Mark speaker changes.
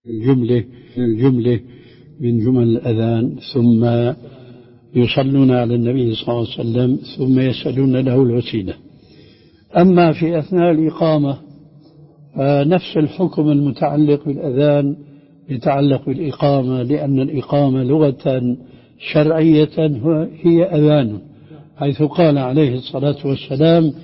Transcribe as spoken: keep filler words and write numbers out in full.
Speaker 1: الجملة الجملة من جمل الأذان، ثم يصلون على النبي صلى الله عليه وسلم، ثم يسألون له الوسيلة. أما في أثناء الإقامة نفس الحكم المتعلق بالأذان يتعلق بالإقامة، لأن الإقامة لغة شرعية هي أذان، حيث قال عليه الصلاة والسلام: